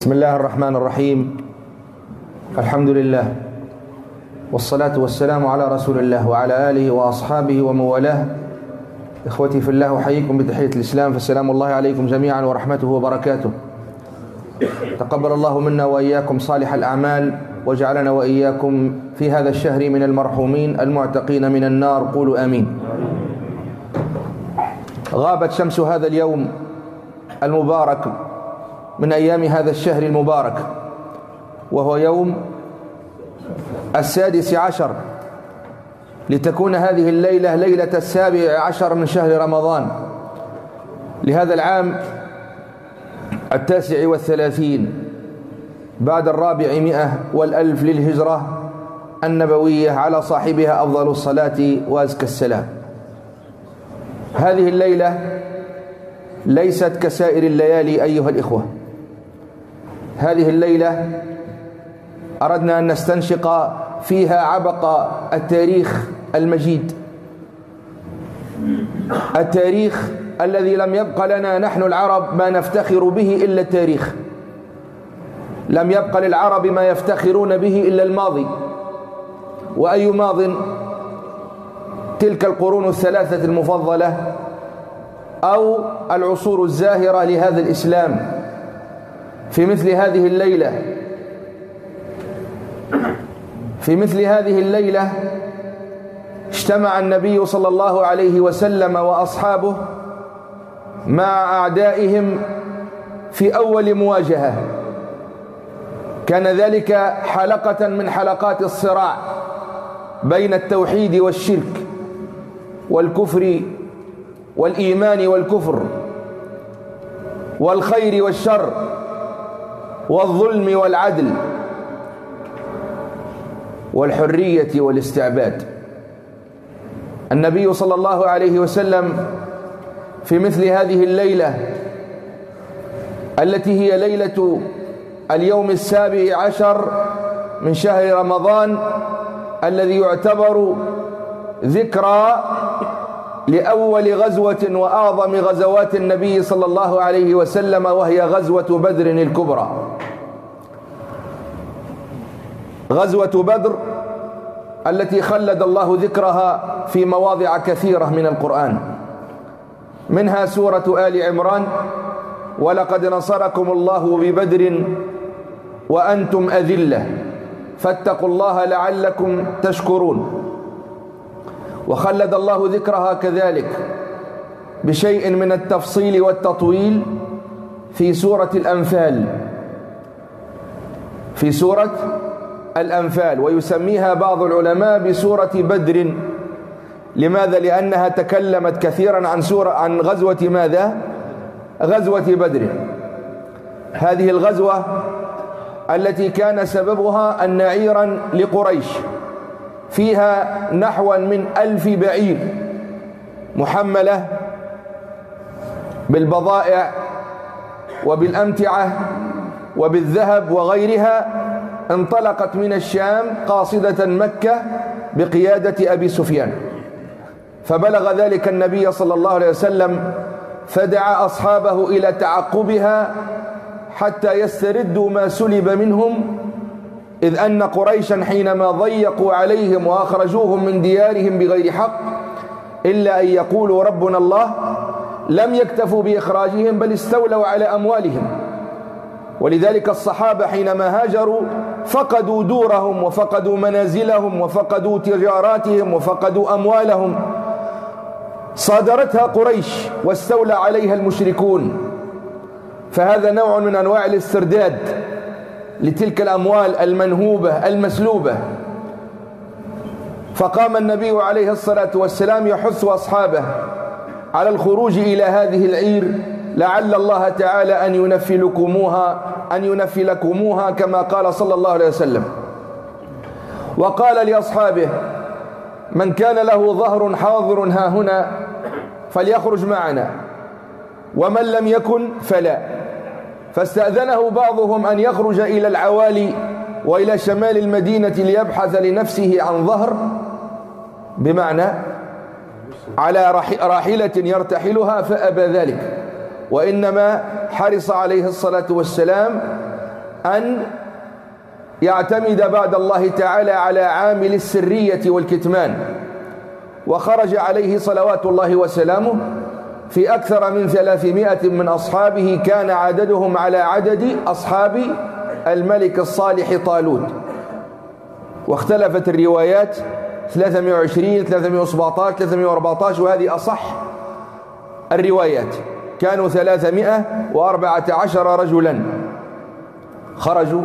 بسم الله الرحمن الرحيم. الحمد لله والصلاة والسلام على رسول الله وعلى آله وأصحابه ومن والاه. إخوتي في الله، أحييكم بتحية الإسلام، فالسلام الله عليكم جميعا ورحمته وبركاته. تقبل الله منا وإياكم صالح الأعمال، وجعلنا وإياكم في هذا الشهر من المرحومين المعتقين من النار. قولوا آمين. غابت شمس هذا اليوم المبارك من أيام هذا الشهر المبارك، وهو يوم 16 لتكون هذه الليلة ليلة 17 من شهر رمضان لهذا العام 39 بعد 400 للهجرة النبوية، على صاحبها أفضل الصلاة وأزكى السلام. هذه الليلة ليست كسائر الليالي أيها الإخوة. هذه الليلة أردنا أن نستنشق فيها عبق التاريخ المجيد، التاريخ الذي لم يبق لنا نحن العرب ما نفتخر به إلا التاريخ. لم يبق للعرب ما يفتخرون به إلا الماضي. وأي ماض؟ تلك القرون الثلاثة المفضلة أو العصور الزاهرة لهذا الإسلام. في مثل هذه الليلة اجتمع النبي صلى الله عليه وسلم وأصحابه مع أعدائهم في أول مواجهة. كان ذلك حلقة من حلقات الصراع بين التوحيد والشرك والكفر والإيمان والكفر والخير والشر والظلم والعدل والحرية والاستعباد. النبي صلى الله عليه وسلم في مثل هذه الليلة التي هي ليلة اليوم 17 من شهر رمضان، الذي يعتبر ذكرى لأول غزوة وأعظم غزوات النبي صلى الله عليه وسلم، وهي غزوة بدر الكبرى. غزوة بدر التي خلد الله ذكرها في مواضع كثيرة من القرآن، منها سورة آل عمران: ولقد نصركم الله ببدر وأنتم أذلة فاتقوا الله لعلكم تشكرون. وخلد الله ذكرها كذلك بشيء من التفصيل والتطويل في سورة الأنفال، ويسميها بعض العلماء بسورة بدر. لماذا؟ لأنها تكلمت كثيرا عن غزوة ماذا؟ غزوة بدر. هذه الغزوة التي كان سببها أن عيرا لقريش فيها نحو من 1000 بعير محملة بالبضائع وبالأمتعة وبالذهب وغيرها، انطلقت من الشام قاصدة مكة بقيادة أبي سفيان. فبلغ ذلك النبي صلى الله عليه وسلم، فدعا أصحابه إلى تعقبها حتى يستردوا ما سلب منهم، إذ أن قريشا حينما ضيقوا عليهم وأخرجوهم من ديارهم بغير حق إلا أن يقولوا ربنا الله، لم يكتفوا بإخراجهم بل استولوا على أموالهم. ولذلك الصحابة حينما هاجروا فقدوا دورهم وفقدوا منازلهم وفقدوا تجاراتهم وفقدوا أموالهم، صادرتها قريش واستولى عليها المشركون. فهذا نوع من أنواع الاسترداد لتلك الأموال المنهوبة المسلوبة. فقام النبي عليه الصلاة والسلام يحث أصحابه على الخروج إلى هذه العير، لعل الله تعالى أن ينفلكموها كما قال صلى الله عليه وسلم. وقال لأصحابه: من كان له ظهر حاضر ها هنا فليخرج معنا، ومن لم يكن فلا. فاستأذنه بعضهم أن يخرج إلى العوالي وإلى شمال المدينة ليبحث لنفسه عن ظهر، بمعنى على راحلة يرتحلها، فأبى ذلك، وإنما حرص عليه الصلاة والسلام أن يعتمد بعد الله تعالى على عامل السرية والكتمان، وخرج عليه صلوات الله وسلامه في أكثر من 300 من أصحابه، كان عددهم على عدد أصحاب الملك الصالح طالوت، واختلفت الروايات 320 317 314، وهذه أصح الروايات. كانوا 314 رجلا خرجوا،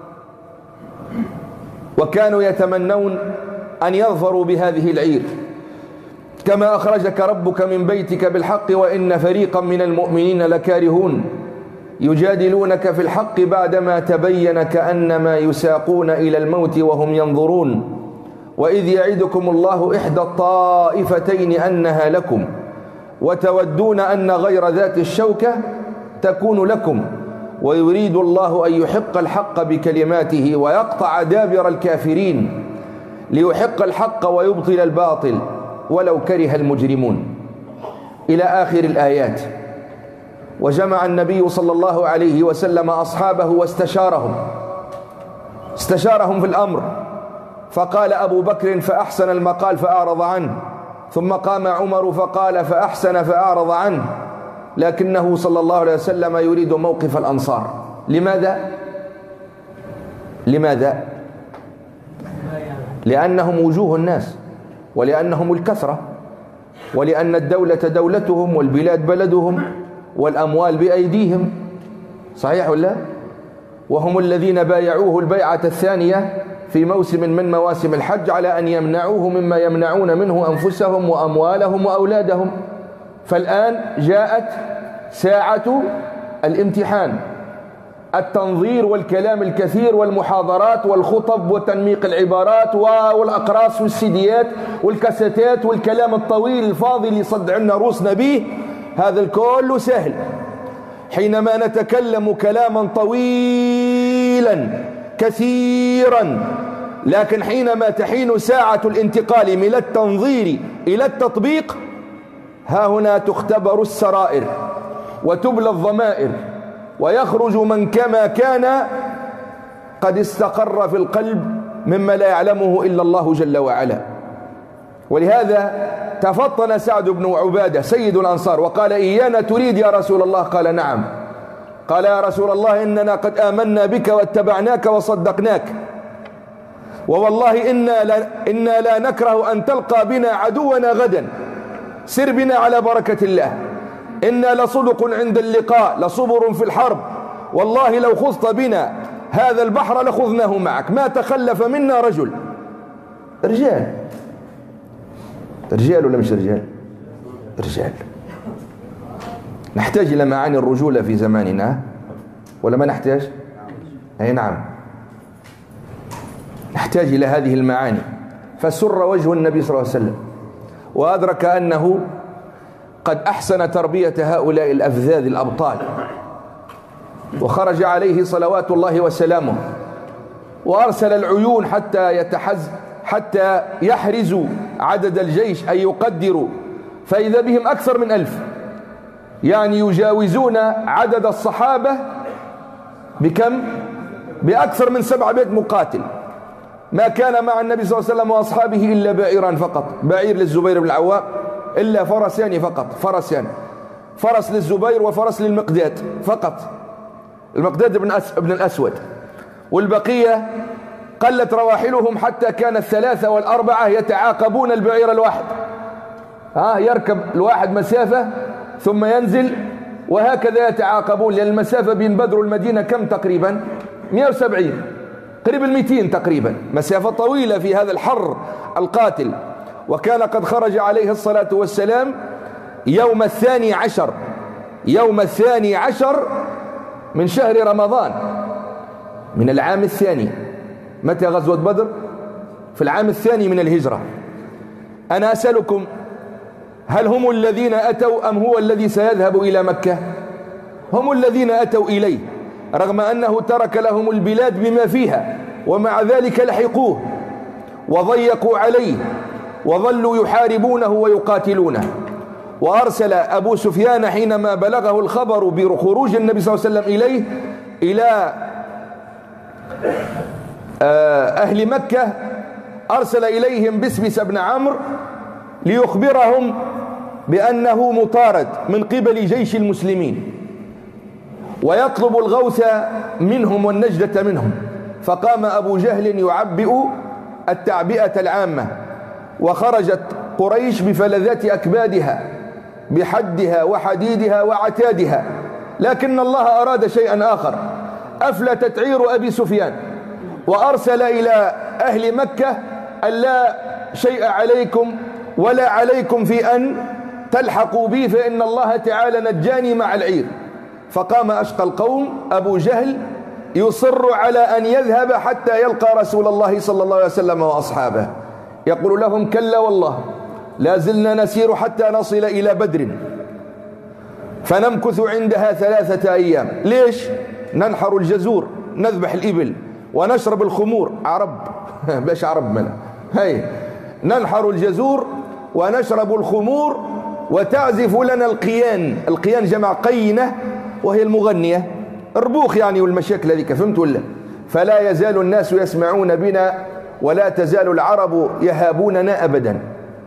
وكانوا يتمنون أن يظفروا بهذه العير. كما أخرجك ربك من بيتك بالحق وإن فريقا من المؤمنين لكارهون يجادلونك في الحق بعدما تبين كأنما يساقون إلى الموت وهم ينظرون وإذ يعدكم الله إحدى الطائفتين أنها لكم وتودون أن غير ذات الشوكة تكون لكم ويريد الله أن يحق الحق بكلماته ويقطع دابر الكافرين ليحق الحق ويبطل الباطل ولو كره المجرمون، إلى آخر الآيات. وجمع النبي صلى الله عليه وسلم أصحابه واستشارهم في الأمر، فقال أبو بكر فأحسن المقال فأعرض عنه، ثم قام عمر فقال فأحسن فأعرض عنه، لكنه صلى الله عليه وسلم يريد موقف الأنصار. لماذا؟ لأنهم وجوه الناس، ولأنهم الكثرة، ولأن الدولة دولتهم والبلاد بلدهم والأموال بأيديهم، صحيح ولا؟ وهم الذين بايعوه البيعة الثانية في موسم من مواسم الحج على أن يمنعوه مما يمنعون منه أنفسهم وأموالهم وأولادهم. فالآن جاءت ساعة الامتحان، التنظير والكلام الكثير والمحاضرات والخطب وتنميق العبارات والأقراص والسيديات والكاسيتات والكلام الطويل الفاضي اللي يصدعنا روسنا به، هذا الكل سهل حينما نتكلم كلاما طويلا كثيرا، لكن حينما تحين ساعة الانتقال من التنظير إلى التطبيق، ها هنا تختبر السرائر وتبلى الضمائر ويخرج من كما كان قد استقر في القلب مما لا يعلمه إلا الله جل وعلا. ولهذا تفطن سعد بن عبادة سيد الأنصار وقال إيانا تريد يا رسول الله؟ قال نعم. قال يا رسول الله إننا قد آمنا بك واتبعناك وصدقناك، ووالله إنا لا نكره أن تلقى بنا عدونا غدا، سر بنا على بركة الله، إنا لصدق عند اللقاء لصبر في الحرب، والله لو خضت بنا هذا البحر لخذناه معك، ما تخلف منا رجل. رجال ولا مش رجال؟ رجال. نحتاج إلى معاني الرجولة في زماننا ولا ما نحتاج؟ أي نعم، نحتاج إلى هذه المعاني. فسر وجه النبي صلى الله عليه وسلم وأدرك أنه قد أحسن تربية هؤلاء الأفذاذ الأبطال، وخرج عليه صلوات الله وسلامه وأرسل العيون حتى يحرزوا عدد الجيش، أي يقدروا، فإذا بهم أكثر من 1000، يعني يجاوزون عدد الصحابة بكم؟ بأكثر من 700 مقاتل. ما كان مع النبي صلى الله عليه وسلم وأصحابه إلا بعيران فقط، بعير للزبير بن العوام، إلا فرسان فقط، فرس للزبير وفرس للمقداد فقط، المقداد بن الأسود، والبقية قلت رواحلهم حتى كان 3 و4 يتعاقبون البعير الواحد، يركب الواحد مسافة ثم ينزل، وهكذا يتعاقبون، لأن المسافة بين بدر والمدينة كم تقريبا؟ 170 قريب 200 تقريبا، مسافة طويلة في هذا الحر القاتل. وكان قد خرج عليه الصلاة والسلام يوم 12 من شهر رمضان من العام الثاني. متى غزوة بدر؟ في العام الثاني من الهجرة. أنا أسألكم، هل هم الذين أتوا أم هو الذي سيذهب إلى مكة؟ هم الذين أتوا إليه، رغم أنه ترك لهم البلاد بما فيها، ومع ذلك لحقوه وضيقوا عليه وظلوا يحاربونه ويقاتلونه. وأرسل أبو سفيان حينما بلغه الخبر بخروج النبي صلى الله عليه وسلم إليه إلى أهل مكة أرسل إليهم بسبس بن عمرو ليخبرهم بأنه مطارد من قبل جيش المسلمين ويطلب الغوث منهم والنجدة منهم. فقام أبو جهل يعبئ التعبئة العامة، وخرجت قريش بفلذات أكبادها بحدها وحديدها وعتادها، لكن الله أراد شيئا آخر، أفلتت عير أبي سفيان وأرسل إلى أهل مكة أن لا شيء عليكم ولا عليكم في أن تلحقوا بي، فإن الله تعالى نجاني مع العير. فقام أشقى القوم أبو جهل يصر على أن يذهب حتى يلقى رسول الله صلى الله عليه وسلم وأصحابه، يقول لهم كلا والله لا زلنا نسير حتى نصل إلى بدر، فنمكث عندها 3 أيام. ليش؟ ننحر الجزور، نذبح الإبل، ونشرب الخمور. عرب باش عرب منا هاي، ننحر الجزور ونشرب الخمور وتعزف لنا القيان. القيان جمع قينة وهي المغنية، ربوخ يعني والمشاكل هذيك، فهمت ولا؟ فلا يزال الناس يسمعون بنا ولا تزال العرب يهابوننا أبدا.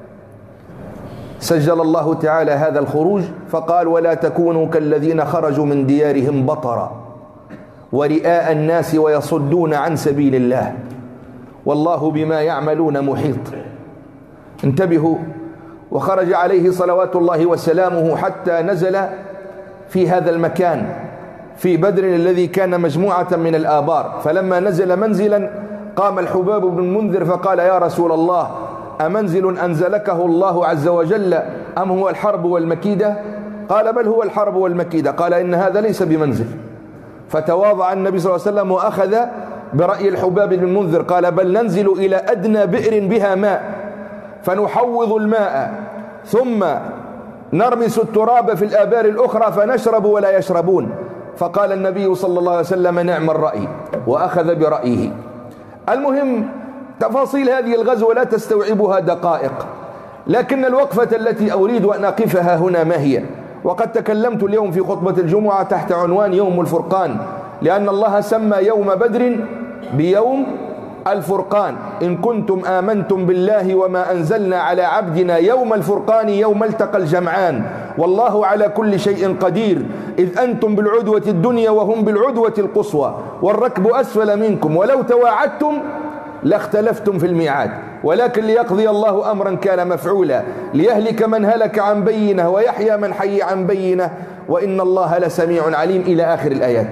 سجل الله تعالى هذا الخروج فقال ولا تكونوا كالذين خرجوا من ديارهم بطرا ورئاء الناس ويصدون عن سبيل الله والله بما يعملون محيط. انتبهوا. وخرج عليه صلوات الله وسلامه حتى نزل في هذا المكان في بدر الذي كان مجموعة من الآبار. فلما نزل منزلا قام الحباب بن المنذر فقال يا رسول الله أمنزل أنزلكه الله عز وجل أم هو الحرب والمكيدة؟ قال بل هو الحرب والمكيدة. قال إن هذا ليس بمنزل. فتواضع النبي صلى الله عليه وسلم وأخذ برأي الحباب بن المنذر، قال بل ننزل إلى أدنى بئر بها ماء فنحوض الماء ثم نرمس التراب في الآبار الأخرى فنشرب ولا يشربون. فقال النبي صلى الله عليه وسلم نعم الرأي، وأخذ برأيه. المهم تفاصيل هذه الغزوة لا تستوعبها دقائق، لكن الوقفة التي أريد أن أقفها هنا ما هي؟ وقد تكلمت اليوم في خطبة الجمعة تحت عنوان يوم الفرقان، لأن الله سمى يوم بدر بيوم الفرقان. إن كنتم آمنتم بالله وما أنزلنا على عبدنا يوم الفرقان يوم التقى الجمعان والله على كل شيء قدير إذ أنتم بالعدوة الدنيا وهم بالعدوة القصوى والركب أسفل منكم ولو تواعدتم لاختلفتم في الميعاد ولكن ليقضي الله أمرا كان مفعولا ليهلك من هلك عن بينه ويحيى من حي عن بينه وإن الله لسميع عليم إلى آخر الآيات.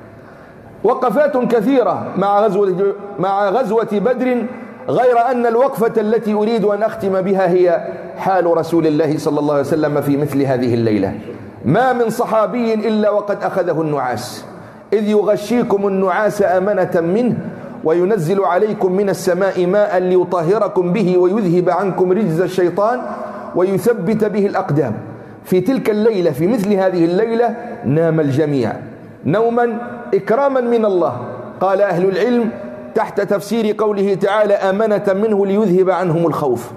وقفات كثيرة مع غزوة بدر، غير أن الوقفة التي أريد أن أختم بها هي حال رسول الله صلى الله عليه وسلم في مثل هذه الليلة. ما من صحابي إلا وقد أخذه النعاس، إذ يغشيكم النعاس أمنة منه وينزل عليكم من السماء ماء ليطهركم به ويذهب عنكم رجز الشيطان ويثبت به الأقدام. في تلك الليلة في مثل هذه الليلة نام الجميع نوما إكراما من الله. قال أهل العلم تحت تفسير قوله تعالى أمنة منه ليذهب عنهم الخوف،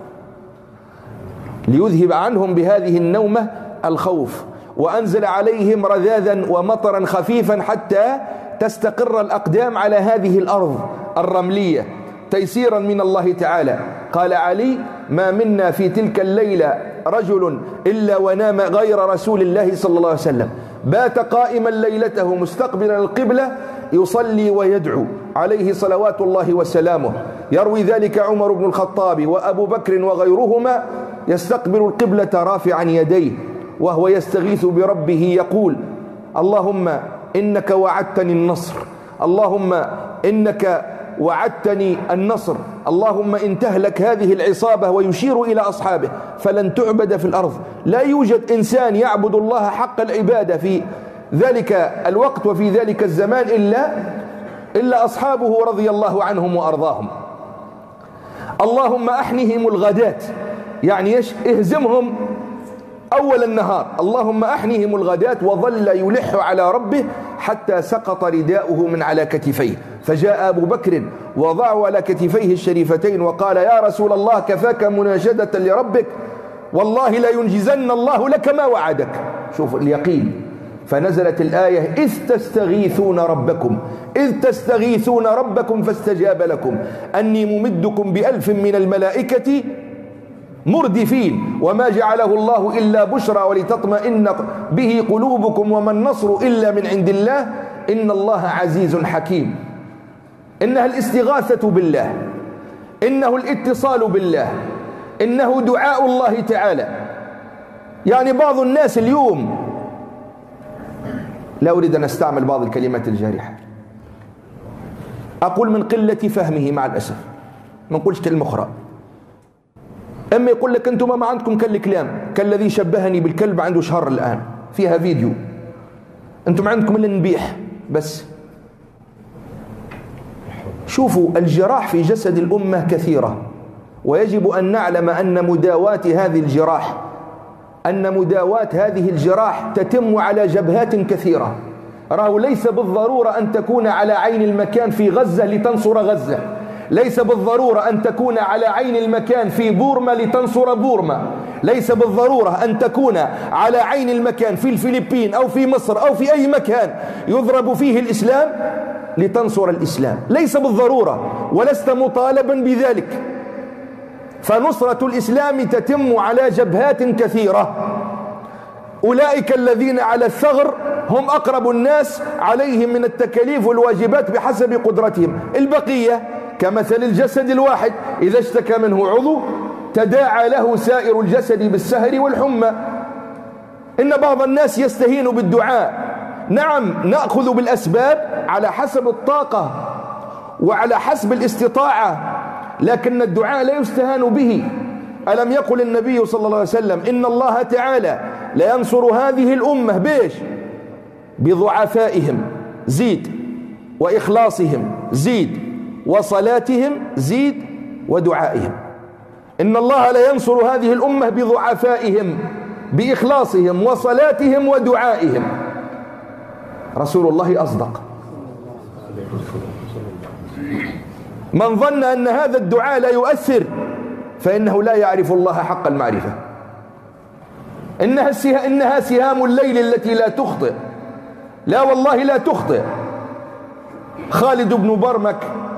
ليذهب عنهم بهذه النومة الخوف، وأنزل عليهم رذاذا ومطرا خفيفا حتى تستقر الأقدام على هذه الأرض الرملية تيسيرا من الله تعالى. قال علي ما منا في تلك الليلة رجل إلا ونام غير رسول الله صلى الله عليه وسلم، بات قائما ليلته مستقبلا القبلة يصلي ويدعو عليه صلوات الله وسلامه. يروي ذلك عمر بن الخطاب وأبو بكر وغيرهما يستقبل القبلة رافعا يديه وهو يستغيث بربه يقول اللهم إنك وعدتني النصر، اللهم إنك وعدتني النصر، اللهم إن تهلك هذه العصابة، ويشير إلى أصحابه فلن تعبد في الأرض. لا يوجد إنسان يعبد الله حق العبادة في ذلك الوقت وفي ذلك الزمان إلا أصحابه رضي الله عنهم وأرضاهم. اللهم أحنهم الغداة، يعني إيش؟ اهزمهم أول النهار. اللهم أحنهم الغداة. وظل يلح على ربه حتى سقط رداؤه من على كتفيه، فجاء أبو بكر وضعه على كتفيه الشريفتين وقال يا رسول الله كفاك مناشدة لربك والله لا ينجزن الله لك ما وعدك. شوف اليقين، فنزلت الآية إذ تستغيثون ربكم فاستجاب لكم أني ممدكم ب1000 من الملائكة مردفين وما جعله الله إلا بشرى ولتطمئن به قلوبكم وما النصر إلا من عند الله إن الله عزيز حكيم. إنها الاستغاثة بالله، إنه الاتصال بالله، إنه دعاء الله تعالى. يعني بعض الناس اليوم، لا أريد أن أستعمل بعض الكلمات الجارحة، أقول من قلة فهمه مع الأسف، ما نقولش كلمة أخرى. أما يقول لك أنتم ما عندكم كالكلام، كالذي شبهني بالكلب عنده شهر الآن فيها فيديو، أنتم عندكم إلا نبيح بس. شوفوا، الجراح في جسد الأمة كثيرة، ويجب أن نعلم أن مداواة هذه الجراح تتم على جبهات كثيرة. راه ليس بالضرورة أن تكون على عين المكان في غزة لتنصر غزة، ليس بالضرورة أن تكون على عين المكان في بورما لتنصر بورما، ليس بالضرورة أن تكون على عين المكان في الفلبين أو في مصر أو في أي مكان يضرب فيه الإسلام لتنصر الإسلام، ليس بالضرورة، ولست مطالبا بذلك. فنصرة الإسلام تتم على جبهات كثيرة. أولئك الذين على الثغر هم أقرب الناس عليهم من التكاليف والواجبات بحسب قدرتهم. البقية كمثل الجسد الواحد، إذا اشتكى منه عضو تداعى له سائر الجسد بالسهر والحمى. إن بعض الناس يستهين بالدعاء. نعم، نأخذ بالأسباب على حسب الطاقة وعلى حسب الاستطاعة، لكن الدعاء لا يستهان به. ألم يقل النبي صلى الله عليه وسلم إن الله تعالى لا ينصر هذه الأمة بيش؟ بضعفائهم زيد، وإخلاصهم زيد، وصلاتهم زيد، ودعائهم. إن الله لا ينصر هذه الأمة بضعفائهم، بإخلاصهم وصلاتهم ودعائهم. رسول الله أصدق. من ظن أن هذا الدعاء لا يؤثر فإنه لا يعرف الله حق المعرفة. إنها سهام الليل التي لا تخطئ، لا والله لا تخطئ. خالد بن برمك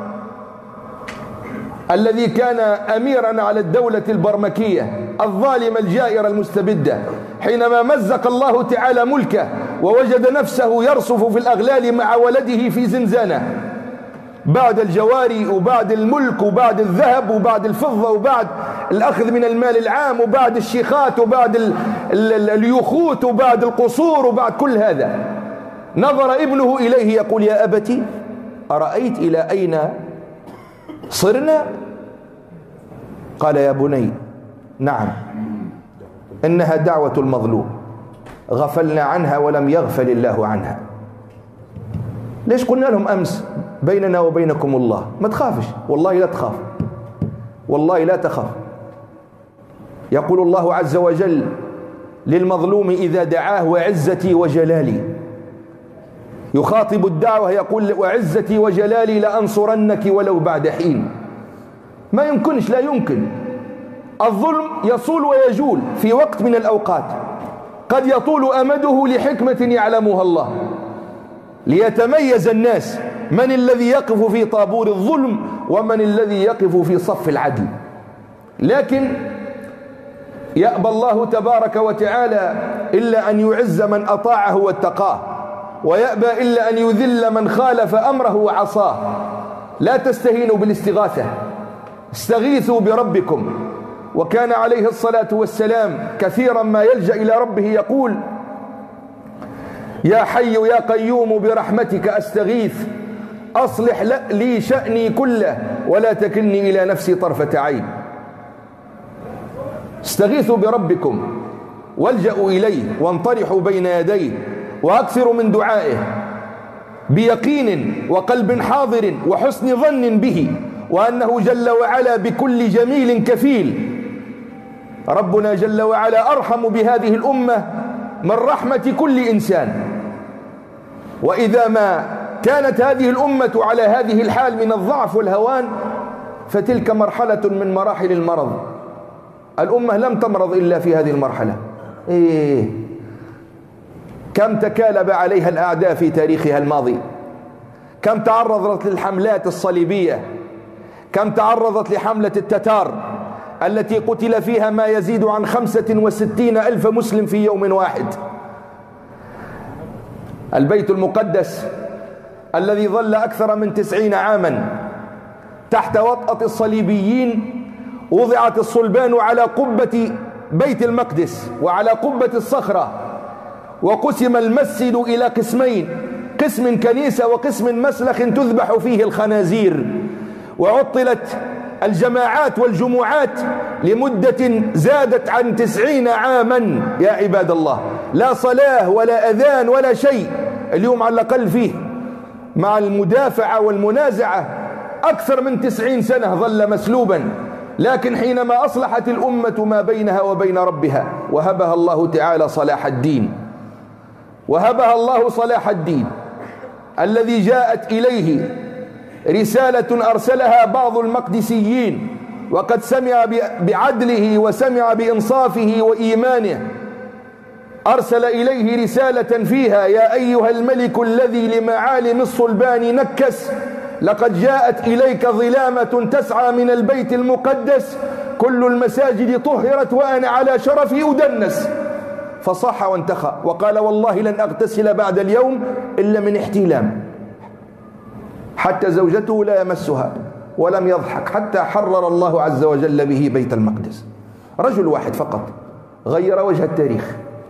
الذي كان أميرا على الدولة البرمكية الظالمة الجائرة المستبدة، حينما مزق الله تعالى ملكه ووجد نفسه يرصف في الأغلال مع ولده في زنزانة، بعد الجواري وبعد الملك وبعد الذهب وبعد الفضة وبعد الأخذ من المال العام وبعد الشيخات وبعد اليخوت وبعد القصور وبعد كل هذا، نظر ابنه إليه يقول: يا أبتي أرأيت إلى أين صرنا؟ قال: يا بني نعم، إنها دعوة المظلوم غفلنا عنها ولم يغفل الله عنها. ليش قلنا لهم أمس بيننا وبينكم الله؟ ما تخافش، والله لا تخاف، والله لا تخاف. يقول الله عز وجل للمظلوم إذا دعاه: وعزتي وجلالي. يخاطب الدعوة يقول: وعزتي وجلالي لأنصرنك ولو بعد حين. ما يمكنش، لا يمكن. الظلم يصول ويجول في وقت من الأوقات، قد يطول أمده لحكمة يعلمها الله، ليتميز الناس من الذي يقف في طابور الظلم ومن الذي يقف في صف العدل. لكن يأبى الله تبارك وتعالى إلا أن يعز من أطاعه واتقاه، ويأبى إلا أن يذل من خالف أمره وعصاه. لا تستهينوا بالاستغاثة، استغيثوا بربكم. وكان عليه الصلاة والسلام كثيرا ما يلجأ إلى ربه يقول: يا حي يا قيوم برحمتك أستغيث أصلح لي شأني كله ولا تكلني إلى نفسي طرفة عين. استغيثوا بربكم والجأوا إليه وانطرحوا بين يديه وأكثروا من دعائه بيقين وقلب حاضر وحسن ظن به، وأنه جل وعلا بكل جميل كفيل. ربنا جل وعلا أرحم بهذه الأمة من رحمة كل إنسان. وإذا ما كانت هذه الأمة على هذه الحال من الضعف والهوان فتلك مرحلة من مراحل المرض. الأمة لم تمرض إلا في هذه المرحلة. كم تكالب عليها الأعداء في تاريخها الماضي، كم تعرضت للحملات الصليبية، كم تعرضت لحملة التتار التي قتل فيها ما يزيد عن 65,000 مسلم في يوم واحد. البيت المقدس الذي ظل أكثر من 90 عاما تحت وطأة الصليبيين، وضعت الصلبان على قبة بيت المقدس وعلى قبة الصخرة، وقسم المسجد إلى قسمين، قسم كنيسة وقسم مسلخ تذبح فيه الخنازير، وعطلت الجماعات والجمعات لمدة زادت عن 90 عاما يا عباد الله، لا صلاة ولا أذان ولا شيء. اليوم على الأقل فيه مع المدافعة والمنازعة أكثر من 90 سنة ظل مسلوبا، لكن حينما أصلحت الأمة ما بينها وبين ربها وهبها الله تعالى صلاح الدين، وهبها الله صلاح الدين الذي جاءت إليه رسالة أرسلها بعض المقدسيين، وقد سمع بعدله وسمع بإنصافه وإيمانه، أرسل إليه رسالة فيها: يا أيها الملك الذي لمعالم الصلبان نكس، لقد جاءت إليك ظلامة تسعى من البيت المقدس، كل المساجد طهرت وأنا على شرفي أدنس. فصاح وانتخى وقال: والله لن أغتسل بعد اليوم إلا من احتلام. حتى زوجته لا يمسها، ولم يضحك حتى حرر الله عز وجل به بيت المقدس. رجل واحد فقط غير وجه التاريخ.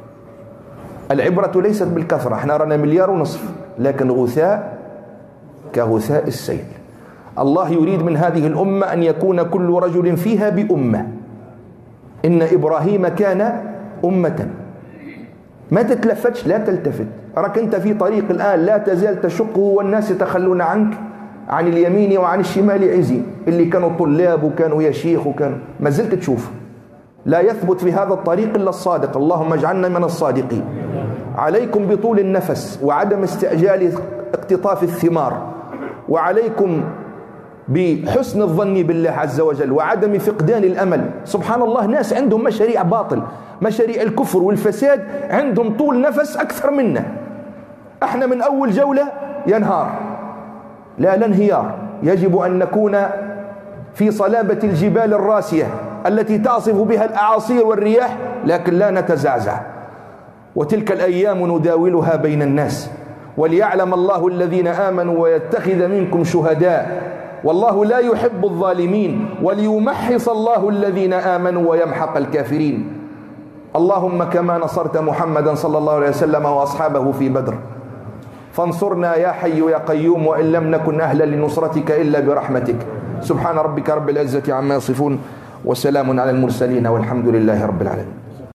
العبرة ليست بالكثرة، احنا رانا 1.5 مليار، لكن غثاء كغثاء السيل. الله يريد من هذه الأمة أن يكون كل رجل فيها بأمة. إن إبراهيم كان أمة. ما تتلفتش، لا تلتفت، راك أنت في طريق الآن لا تزال تشقه والناس يتخلون عنك عن اليمين وعن الشمال عزين، اللي كانوا طلاب وكانوا يا شيخ وكانوا ما زلت تشوف. لا يثبت في هذا الطريق إلا الصادق، اللهم اجعلنا من الصادقين. عليكم بطول النفس وعدم استعجال اقتطاف الثمار، وعليكم بحسن الظن بالله عز وجل وعدم فقدان الأمل. سبحان الله، ناس عندهم مشاريع باطل، مشاريع الكفر والفساد، عندهم طول نفس أكثر منا. احنا من أول جولة ينهار، لا انهيار. يجب أن نكون في صلابة الجبال الراسية التي تعصف بها الأعاصير والرياح، لكن لا نتزعزع. وتلك الأيام نداولها بين الناس، وليعلم الله الذين آمنوا ويتخذ منكم شهداء، والله لا يحب الظالمين، وليمحص الله الذين آمنوا ويمحق الكافرين. اللهم كما نصرت محمدا صلى الله عليه وسلم وأصحابه في بدر، فانصرنا يا حي يا قيوم، وإن لم نكن أهلا لنصرتك إلا برحمتك. سبحان ربك رب العزة عما يصفون، وسلام على المرسلين، والحمد لله رب العالمين.